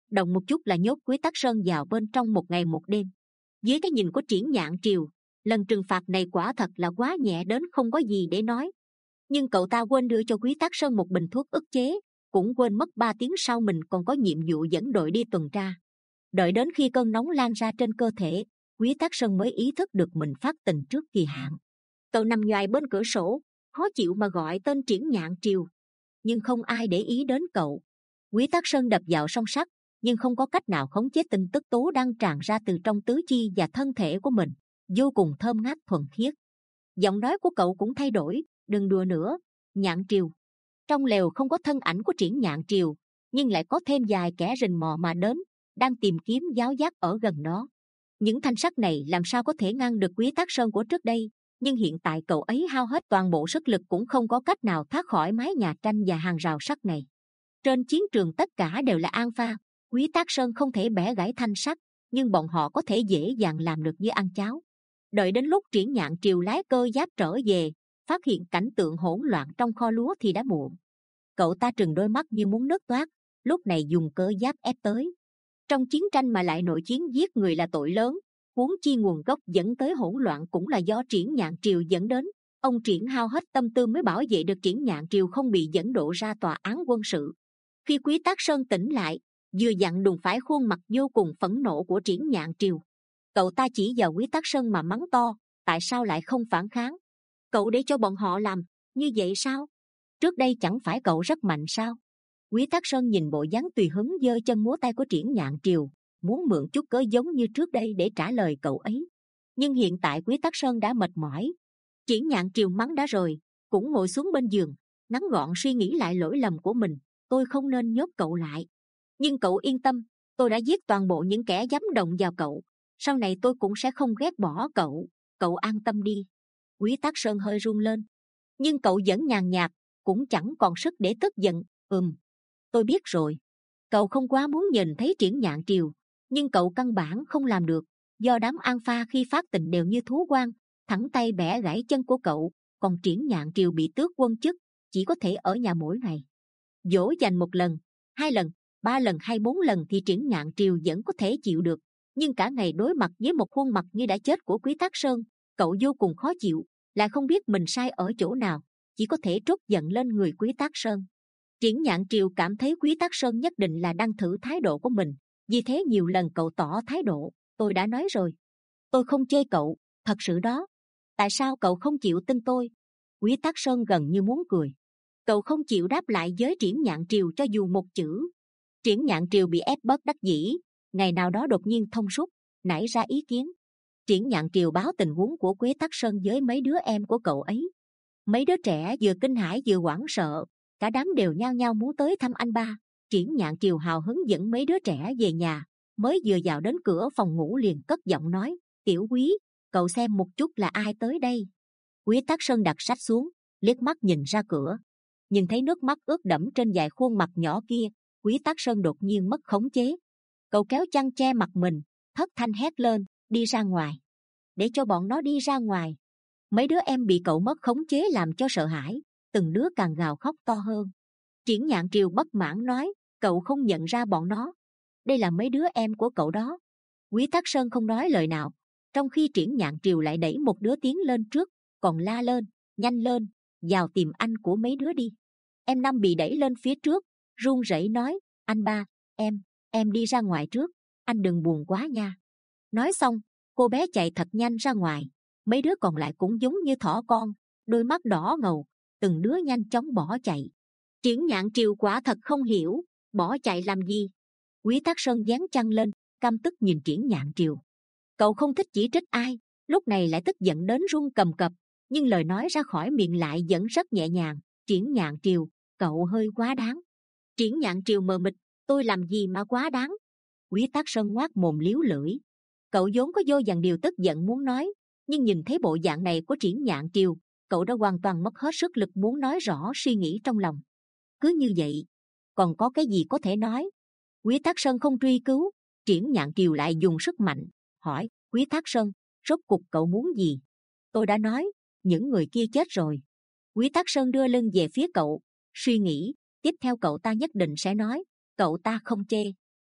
động một chút là nhốt Quý Tắc Sơn vào bên trong một ngày một đêm. Dưới cái nhìn của Triển Nhạn Triều, lần trừng phạt này quả thật là quá nhẹ đến không có gì để nói. Nhưng cậu ta quên đưa cho Quý Tắc Sơn một bình thuốc ức chế, cũng quên mất ba tiếng sau mình còn có nhiệm vụ dẫn đội đi tuần tra. Đợi đến khi cơn nóng lan ra trên cơ thể, Quý Tắc Sơn mới ý thức được mình phát tình trước kỳ hạn. Cậu nằm nhoài bên cửa sổ, khó chịu mà gọi tên Triển Nhạn Triều, nhưng không ai để ý đến cậu. Quý Tắc Sơn đập vào song sắt, nhưng không có cách nào khống chế tin tức tố đang tràn ra từ trong tứ chi và thân thể của mình, vô cùng thơm ngát thuần khiết. Giọng nói của cậu cũng thay đổi, đừng đùa nữa, Nhạn Triều. Trong lều không có thân ảnh của Triển Nhạn Triều, nhưng lại có thêm vài kẻ rình mò mà đến, đang tìm kiếm giáo giác ở gần đó. Những thanh sắt này làm sao có thể ngăn được Quý Tắc Sơn của trước đây, nhưng hiện tại cậu ấy hao hết toàn bộ sức lực cũng không có cách nào thoát khỏi mái nhà tranh và hàng rào sắt này. Trên chiến trường tất cả đều là alpha, Quý Tắc Sơn không thể bẻ gãy thanh sắt, nhưng bọn họ có thể dễ dàng làm được như ăn cháo. Đợi đến lúc Triển Nhạn Triều lái cơ giáp trở về, phát hiện cảnh tượng hỗn loạn trong kho lúa thì đã muộn. Cậu ta trừng đôi mắt như muốn nứt toát, lúc này dùng cơ giáp ép tới. Trong chiến tranh mà lại nội chiến giết người là tội lớn, huống chi nguồn gốc dẫn tới hỗn loạn cũng là do Triển Nhạn Triều dẫn đến. Ông Triển hao hết tâm tư mới bảo vệ được Triển Nhạn Triều không bị dẫn độ ra tòa án quân sự. Khi Quý Tắc Sơn tỉnh lại, vừa dặn đùng phải khuôn mặt vô cùng phẫn nộ của Triển Nhạn Triều. Cậu ta chỉ vào Quý Tắc Sơn mà mắng to, tại sao lại không phản kháng? Cậu để cho bọn họ làm như vậy sao? Trước đây chẳng phải cậu rất mạnh sao? Quý Tắc Sơn nhìn bộ dáng tùy hứng giơ chân múa tay của Triển Nhạn Triều, muốn mượn chút cớ giống như trước đây để trả lời cậu ấy. Nhưng hiện tại Quý Tắc Sơn đã mệt mỏi. Triển Nhạn Triều mắng đã rồi, cũng ngồi xuống bên giường, ngắn gọn suy nghĩ lại lỗi lầm của mình. Tôi không nên nhốt cậu lại. Nhưng cậu yên tâm, tôi đã giết toàn bộ những kẻ dám động vào cậu. Sau này tôi cũng sẽ không ghét bỏ cậu. Cậu an tâm đi. Quý Tắc Sơn hơi run lên. Nhưng cậu vẫn nhàn nhạt, cũng chẳng còn sức để tức giận. Ừm, tôi biết rồi. Cậu không quá muốn nhìn thấy Triển Nhạn Triều, nhưng cậu căn bản không làm được. Do đám alpha khi phát tình đều như thú quan, thẳng tay bẻ gãy chân của cậu, còn Triển Nhạn Triều bị tước quân chức, chỉ có thể ở nhà mỗi ngày. Dỗ dành một lần, hai lần, ba lần hay bốn lần thì Triển Nhạn Triều vẫn có thể chịu được, nhưng cả ngày đối mặt với một khuôn mặt như đã chết của Quý Tắc Sơn, cậu vô cùng khó chịu, lại không biết mình sai ở chỗ nào, chỉ có thể trút giận lên người Quý Tắc Sơn. Triển Nhạn Triều cảm thấy Quý Tắc Sơn nhất định là đang thử thái độ của mình, vì thế nhiều lần cậu tỏ thái độ. Tôi đã nói rồi, tôi không chê cậu, thật sự đó. Tại sao cậu không chịu tin tôi? Quý Tắc Sơn gần như muốn cười. Cậu không chịu đáp lại với Triển Nhạn Triều cho dù một chữ. Triển Nhạn Triều bị ép bất đắc dĩ, ngày nào đó đột nhiên thông suốt, nảy ra ý kiến. Triển Nhạn Triều báo tình huống của Quý Tắc Sơn với mấy đứa em của cậu ấy. Mấy đứa trẻ vừa kinh hãi vừa hoảng sợ, cả đám đều nhao nhao muốn tới thăm anh ba. Triển Nhạn Triều hào hứng dẫn mấy đứa trẻ về nhà, mới vừa vào đến cửa phòng ngủ liền cất giọng nói, Tiểu Quý, cậu xem một chút là ai tới đây. Quý Tắc Sơn đặt sách xuống, liếc mắt nhìn ra cửa, nhìn thấy nước mắt ướt đẫm trên vài khuôn mặt nhỏ kia. Quý Tắc Sơn đột nhiên mất khống chế, cậu kéo chăn che mặt mình, thất thanh hét lên, đi ra ngoài, để cho bọn nó đi ra ngoài. Mấy đứa em bị cậu mất khống chế làm cho sợ hãi, từng đứa càng gào khóc to hơn. Triển Nhạn Triều bất mãn nói, cậu không nhận ra bọn nó, đây là mấy đứa em của cậu đó. Quý Tắc Sơn không nói lời nào, trong khi Triển Nhạn Triều lại đẩy một đứa tiến lên trước, còn la lên, nhanh lên, vào tìm anh của mấy đứa đi. Em Năm bị đẩy lên phía trước, run rẩy nói, anh ba, em, em đi ra ngoài trước, anh đừng buồn quá nha. Nói xong, cô bé chạy thật nhanh ra ngoài. Mấy đứa còn lại cũng giống như thỏ con, đôi mắt đỏ ngầu, từng đứa nhanh chóng bỏ chạy. Triển Nhạn Triều quả thật không hiểu, bỏ chạy làm gì. Quý Tắc Sơn dán chăn lên, căm tức nhìn Triển Nhạn Triều. Cậu không thích chỉ trích ai, lúc này lại tức giận đến run cầm cập, nhưng lời nói ra khỏi miệng lại vẫn rất nhẹ nhàng. Triển Nhạn Triều, cậu hơi quá đáng. Triển Nhạn Triều mờ mịt, tôi làm gì mà quá đáng? Quý Tắc Sơn ngoác mồm liếu lưỡi. Cậu vốn có vô vàn điều tức giận muốn nói, nhưng nhìn thấy bộ dạng này của Triển Nhạn Triều, cậu đã hoàn toàn mất hết sức lực muốn nói rõ suy nghĩ trong lòng. Cứ như vậy, còn có cái gì có thể nói? Quý Tắc Sơn không truy cứu. Triển Nhạn Triều lại dùng sức mạnh hỏi, Quý Tắc Sơn, rốt cục cậu muốn gì? Tôi đã nói, những người kia chết rồi. Quý Tắc Sơn đưa lưng về phía cậu, suy nghĩ. Tiếp theo cậu ta nhất định sẽ nói, cậu ta không chê,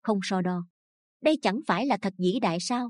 không so đo. Đây chẳng phải là thật vĩ đại sao?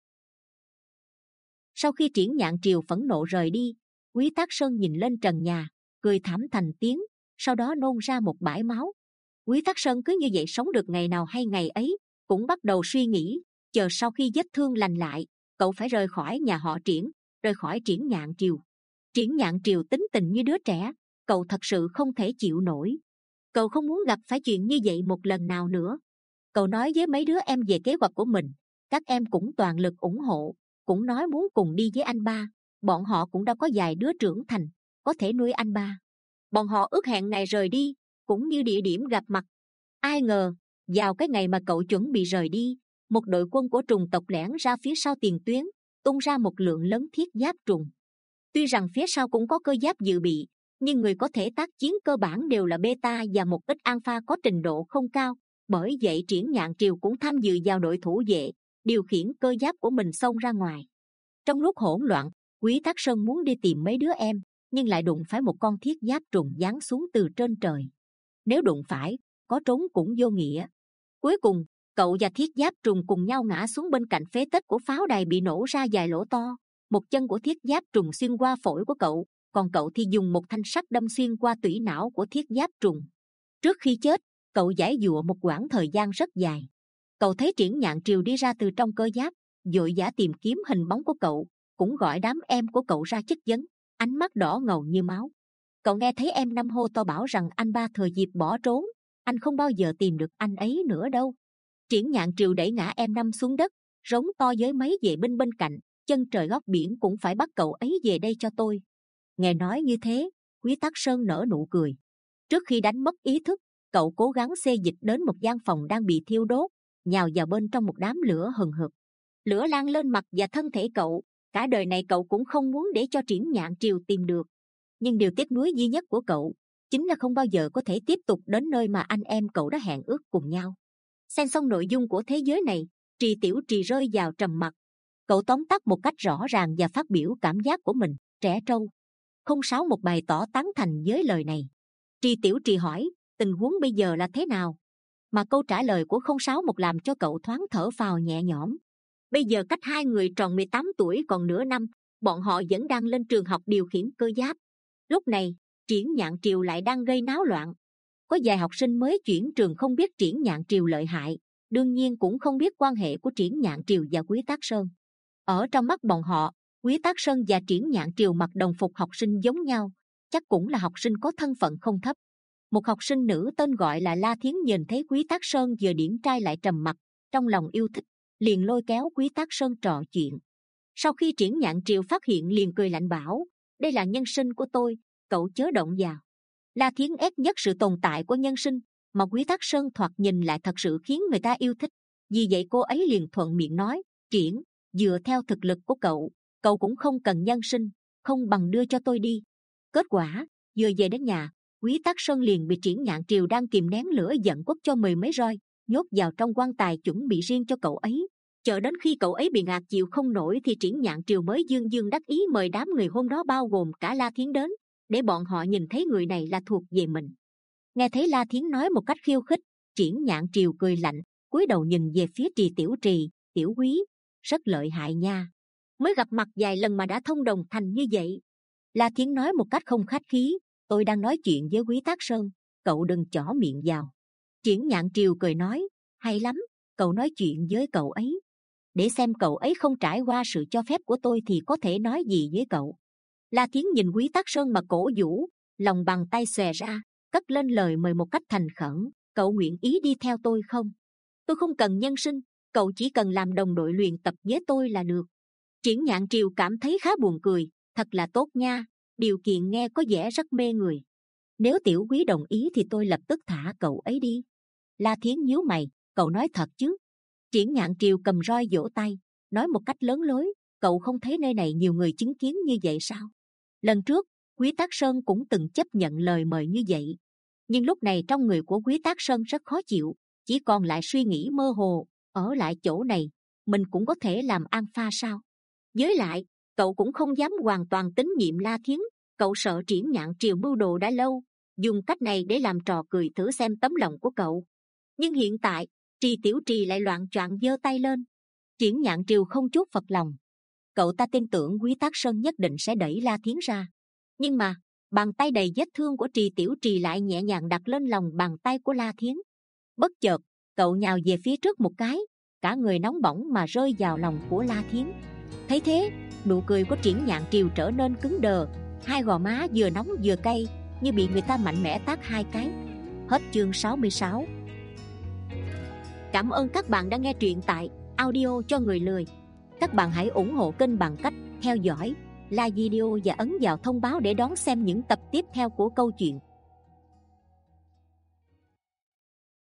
Sau khi Triển Nhạn Triều phẫn nộ rời đi, Quý Tác Sơn nhìn lên trần nhà, cười thảm thành tiếng, sau đó nôn ra một bãi máu. Quý Tác Sơn cứ như vậy sống được ngày nào hay ngày ấy, cũng bắt đầu suy nghĩ, chờ sau khi vết thương lành lại, cậu phải rời khỏi nhà họ Triển, rời khỏi Triển Nhạn Triều. Triển Nhạn Triều tính tình như đứa trẻ, cậu thật sự không thể chịu nổi. Cậu không muốn gặp phải chuyện như vậy một lần nào nữa. Cậu nói với mấy đứa em về kế hoạch của mình, các em cũng toàn lực ủng hộ, cũng nói muốn cùng đi với anh ba. Bọn họ cũng đã có vài đứa trưởng thành, có thể nuôi anh ba. Bọn họ ước hẹn ngày rời đi, cũng như địa điểm gặp mặt. Ai ngờ, vào cái ngày mà cậu chuẩn bị rời đi, một đội quân của trùng tộc lẻn ra phía sau tiền tuyến, tung ra một lượng lớn thiết giáp trùng. Tuy rằng phía sau cũng có cơ giáp dự bị, nhưng người có thể tác chiến cơ bản đều là beta và một ít alpha có trình độ không cao. Bởi vậy Triển Nhạn Triều cũng tham dự vào đội thủ vệ, điều khiển cơ giáp của mình xông ra ngoài. Trong lúc hỗn loạn, Quý Tác Sơn muốn đi tìm mấy đứa em, nhưng lại đụng phải một con thiết giáp trùng giáng xuống từ trên trời. Nếu đụng phải, có trốn cũng vô nghĩa. Cuối cùng, cậu và thiết giáp trùng cùng nhau ngã xuống bên cạnh phế tích của pháo đài bị nổ ra vài lỗ to. Một chân của thiết giáp trùng xuyên qua phổi của cậu, còn cậu thì dùng một thanh sắt đâm xuyên qua tủy não của thiết giáp trùng. Trước khi chết, cậu giãy giụa một quãng thời gian rất dài. Cậu thấy Triển Nhạn Triều đi ra từ trong cơ giáp, vội vã tìm kiếm hình bóng của cậu, cũng gọi đám em của cậu ra chất vấn, ánh mắt đỏ ngầu như máu. Cậu nghe thấy em năm hô to bảo rằng anh ba thừa dịp bỏ trốn, anh không bao giờ tìm được anh ấy nữa đâu. Triển Nhạn Triều đẩy ngã em năm xuống đất, rống to với mấy vệ binh bên cạnh, chân trời góc biển cũng phải bắt cậu ấy về đây cho tôi. Nghe nói như thế, Quý Tác Sơn nở nụ cười. Trước khi đánh mất ý thức, cậu cố gắng xê dịch đến một gian phòng đang bị thiêu đốt, nhào vào bên trong một đám lửa hừng hực. Lửa lan lên mặt và thân thể cậu. Cả đời này cậu cũng không muốn để cho Triển Nhạn Triều tìm được. Nhưng điều tiếc nuối duy nhất của cậu chính là không bao giờ có thể tiếp tục đến nơi mà anh em cậu đã hẹn ước cùng nhau. Xem xong nội dung của thế giới này, Trì Tiểu Trì rơi vào trầm mặc. Cậu tóm tắt một cách rõ ràng và phát biểu cảm giác của mình. Trẻ trâu. Không sáu một bày tỏ tán thành với lời này. Trì Tiểu Trì hỏi, tình huống bây giờ là thế nào? Mà câu trả lời của không sáu một làm cho cậu thoáng thở phào nhẹ nhõm. Bây giờ cách hai người tròn mười tám tuổi còn nửa năm, bọn họ vẫn đang lên trường học điều khiển cơ giáp. Lúc này, Triển Nhạn Triều lại đang gây náo loạn. Có vài học sinh mới chuyển trường không biết Triển Nhạn Triều lợi hại, đương nhiên cũng không biết quan hệ của Triển Nhạn Triều và Quý Tác Sơn. Ở trong mắt bọn họ, Quý Tác Sơn và Triển Nhạn Triều mặc đồng phục học sinh giống nhau, chắc cũng là học sinh có thân phận không thấp. Một học sinh nữ tên gọi là La Thiến nhìn thấy Quý Tác Sơn vừa điển trai lại trầm mặc, trong lòng yêu thích, liền lôi kéo Quý Tác Sơn trò chuyện. Sau khi Triển Nhạn Triều phát hiện liền cười lạnh bảo, đây là nhân sinh của tôi, cậu chớ động vào. La Thiến ép nhất sự tồn tại của nhân sinh, mà Quý Tác Sơn thoạt nhìn lại thật sự khiến người ta yêu thích. Vì vậy cô ấy liền thuận miệng nói, Triển, dựa theo thực lực của cậu, cậu cũng không cần nhân sinh, không bằng đưa cho tôi đi. Kết quả, vừa về đến nhà, Quý Tác Sơn liền bị Triển Nhạn Triều đang kìm nén lửa giận quất cho mười mấy roi, nhốt vào trong quan tài chuẩn bị riêng cho cậu ấy. Chờ đến khi cậu ấy bị ngạt chịu không nổi thì Triển Nhạn Triều mới dương dương đắc ý mời đám người hôm đó bao gồm cả La Thiến đến, để bọn họ nhìn thấy người này là thuộc về mình. Nghe thấy La Thiến nói một cách khiêu khích, Triển Nhạn Triều cười lạnh, cúi đầu nhìn về phía Trì Tiểu Trì, Tiểu Quý, rất lợi hại nha. Mới gặp mặt vài lần mà đã thông đồng thành như vậy. La Thiến nói một cách không khách khí, tôi đang nói chuyện với Quý Tác Sơn, cậu đừng chỏ miệng vào. Triển Nhạn Triều cười nói, hay lắm, cậu nói chuyện với cậu ấy. Để xem cậu ấy không trải qua sự cho phép của tôi thì có thể nói gì với cậu. La Thiến nhìn Quý Tác Sơn mà cổ vũ, lòng bàn tay xòe ra, cất lên lời mời một cách thành khẩn, cậu nguyện ý đi theo tôi không? Tôi không cần nhân sinh, cậu chỉ cần làm đồng đội luyện tập với tôi là được. Triển Nhạn Triều cảm thấy khá buồn cười, thật là tốt nha, điều kiện nghe có vẻ rất mê người. Nếu Tiểu Quý đồng ý thì tôi lập tức thả cậu ấy đi. La Thiến nhíu mày, cậu nói thật chứ? Triển Nhạn Triều cầm roi vỗ tay, nói một cách lớn lối, cậu không thấy nơi này nhiều người chứng kiến như vậy sao? Lần trước, Quý Tác Sơn cũng từng chấp nhận lời mời như vậy. Nhưng lúc này trong người của Quý Tác Sơn rất khó chịu, chỉ còn lại suy nghĩ mơ hồ, ở lại chỗ này, mình cũng có thể làm alpha sao? Với lại, cậu cũng không dám hoàn toàn tín nhiệm La Thiến, cậu sợ Triển Nhạn Triều mưu đồ đã lâu, dùng cách này để làm trò cười thử xem tấm lòng của cậu. Nhưng hiện tại, Trì Tiểu Trì lại loạng choạng giơ tay lên. Triển Nhạn Triều không chút phật lòng. Cậu ta tin tưởng Quý Tác Sơn nhất định sẽ đẩy La Thiến ra. Nhưng mà bàn tay đầy vết thương của Trì Tiểu Trì lại nhẹ nhàng đặt lên lòng bàn tay của La Thiến. Bất chợt cậu nhào về phía trước một cái, cả người nóng bỏng mà rơi vào lòng của La Thiến. Thấy thế, nụ cười của Triển Nhạn Triều trở nên cứng đờ, hai gò má vừa nóng vừa cay, như bị người ta mạnh mẽ tát hai cái. Hết chương sáu mươi sáu. Cảm ơn các bạn đã nghe truyện tại Audio cho người lười. Các bạn hãy ủng hộ kênh bằng cách theo dõi, like video và ấn vào thông báo để đón xem những tập tiếp theo của câu chuyện.